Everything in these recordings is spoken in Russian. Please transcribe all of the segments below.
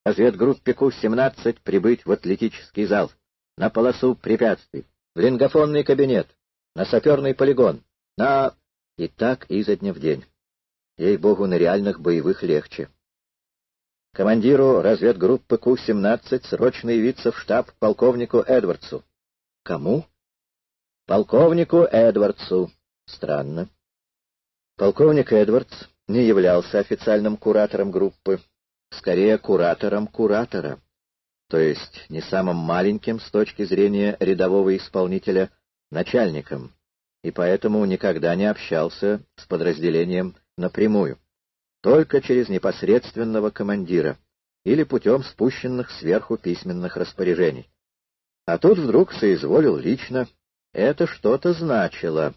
разведгруппе Ку-17 прибыть в атлетический зал, на полосу препятствий, в лингофонный кабинет, на саперный полигон, на... И так изо дня в день. Ей-богу, на реальных боевых легче. Командиру разведгруппы Ку-17 срочно явиться в штаб к полковнику Эдвардсу. Кому? Полковнику Эдвардсу. Странно. Полковник Эдвардс не являлся официальным куратором группы, скорее куратором куратора, то есть не самым маленьким с точки зрения рядового исполнителя начальником, и поэтому никогда не общался с подразделением напрямую, только через непосредственного командира или путем спущенных сверху письменных распоряжений. А тут вдруг соизволил лично. Это что-то значило.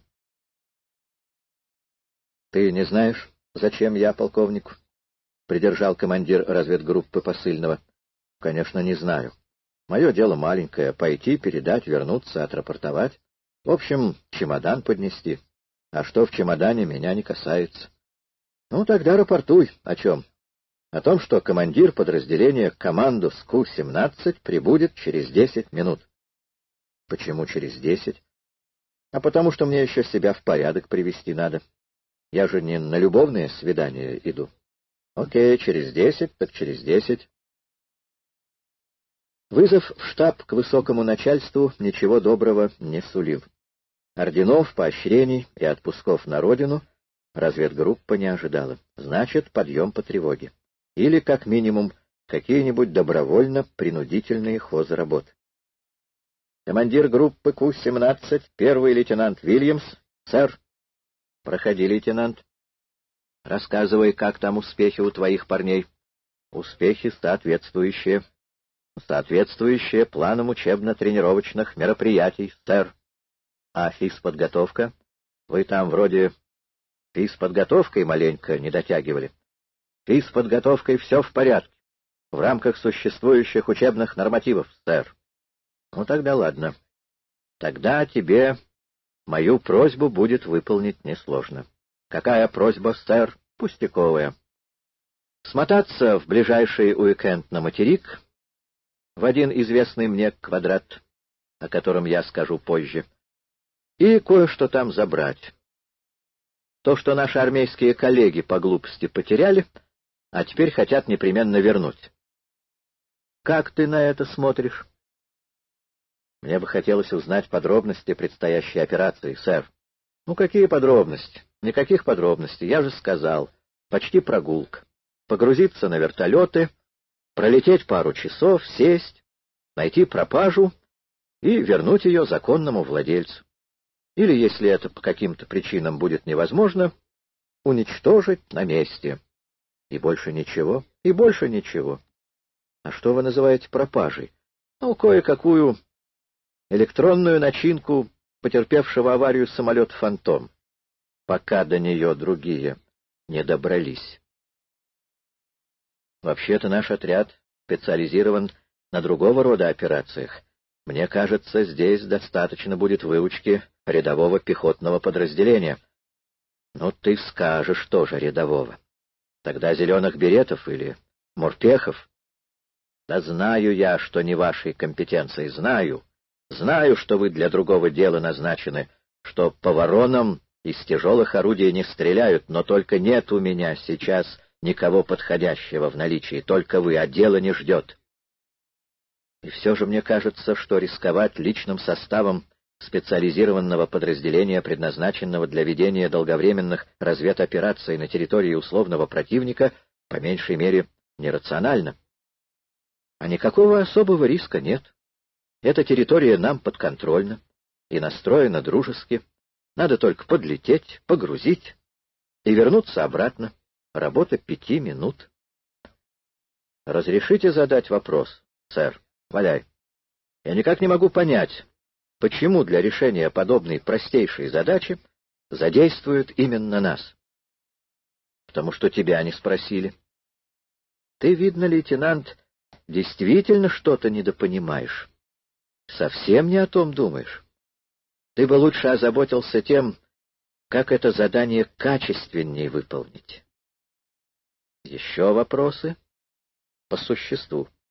— Ты не знаешь, зачем я полковнику? — придержал командир разведгруппы посыльного. — Конечно, не знаю. Мое дело маленькое — пойти, передать, вернуться, отрапортовать. В общем, чемодан поднести. А что в чемодане, меня не касается. — Ну, тогда рапортуй. О чем? — О том, что командир подразделения «Командус Ку-17» прибудет через 10 минут. — Почему через 10? — А потому что мне еще себя в порядок привести надо. Я же не на любовное свидание иду. — Окей, через 10, так через 10. Вызов в штаб к высокому начальству ничего доброго не сулил. Орденов, поощрений и отпусков на родину разведгруппа не ожидала. Значит, подъем по тревоге. Или, как минимум, какие-нибудь добровольно-принудительные хозработы. Командир группы Ку-17, первый лейтенант Вильямс. Сэр. Проходи, лейтенант. Рассказывай, как там успехи у твоих парней. Успехи соответствующие. Соответствующие планам учебно-тренировочных мероприятий, сэр. А физподготовка? Вы там вроде физподготовкой маленько не дотягивали. Физподготовкой все в порядке. В рамках существующих учебных нормативов, сэр. Ну, тогда ладно. Тогда тебе мою просьбу будет выполнить несложно. Какая просьба, сэр? Пустяковая. Смотаться в ближайший уикенд на материк, в один известный мне квадрат, о котором я скажу позже, и кое-что там забрать. То, что наши армейские коллеги по глупости потеряли, а теперь хотят непременно вернуть. Как ты на это смотришь? Мне бы хотелось узнать подробности предстоящей операции, сэр. Ну, какие подробности? Никаких подробностей, я же сказал. Почти прогулка. Погрузиться на вертолеты, пролететь пару часов, сесть, найти пропажу и вернуть ее законному владельцу. Или, если это по каким-то причинам будет невозможно, уничтожить на месте. И больше ничего, и больше ничего. А что вы называете пропажей? Ну, кое-какую электронную начинку потерпевшего аварию самолет «Фантом», пока до нее другие не добрались. Вообще-то наш отряд специализирован на другого рода операциях. Мне кажется, здесь достаточно будет выучки рядового пехотного подразделения. Ну, ты скажешь тоже рядового. Тогда зеленых беретов или морпехов? Да знаю я, что не вашей компетенции, знаю. Знаю, что вы для другого дела назначены, что по воронам из тяжелых орудий не стреляют, но только нет у меня сейчас никого подходящего в наличии, только вы, а дело не ждет. И все же мне кажется, что рисковать личным составом специализированного подразделения, предназначенного для ведения долговременных разведопераций на территории условного противника, по меньшей мере, нерационально. А никакого особого риска нет. Эта территория нам подконтрольна и настроена дружески. Надо только подлететь, погрузить и вернуться обратно. Работа 5 минут. Разрешите задать вопрос, сэр? Валяй. Я никак не могу понять, почему для решения подобной простейшей задачи задействуют именно нас. Потому что тебя не спросили. Ты, видно, лейтенант, действительно что-то недопонимаешь. Совсем не о том думаешь. Ты бы лучше озаботился тем, как это задание качественнее выполнить. Еще вопросы? по существу.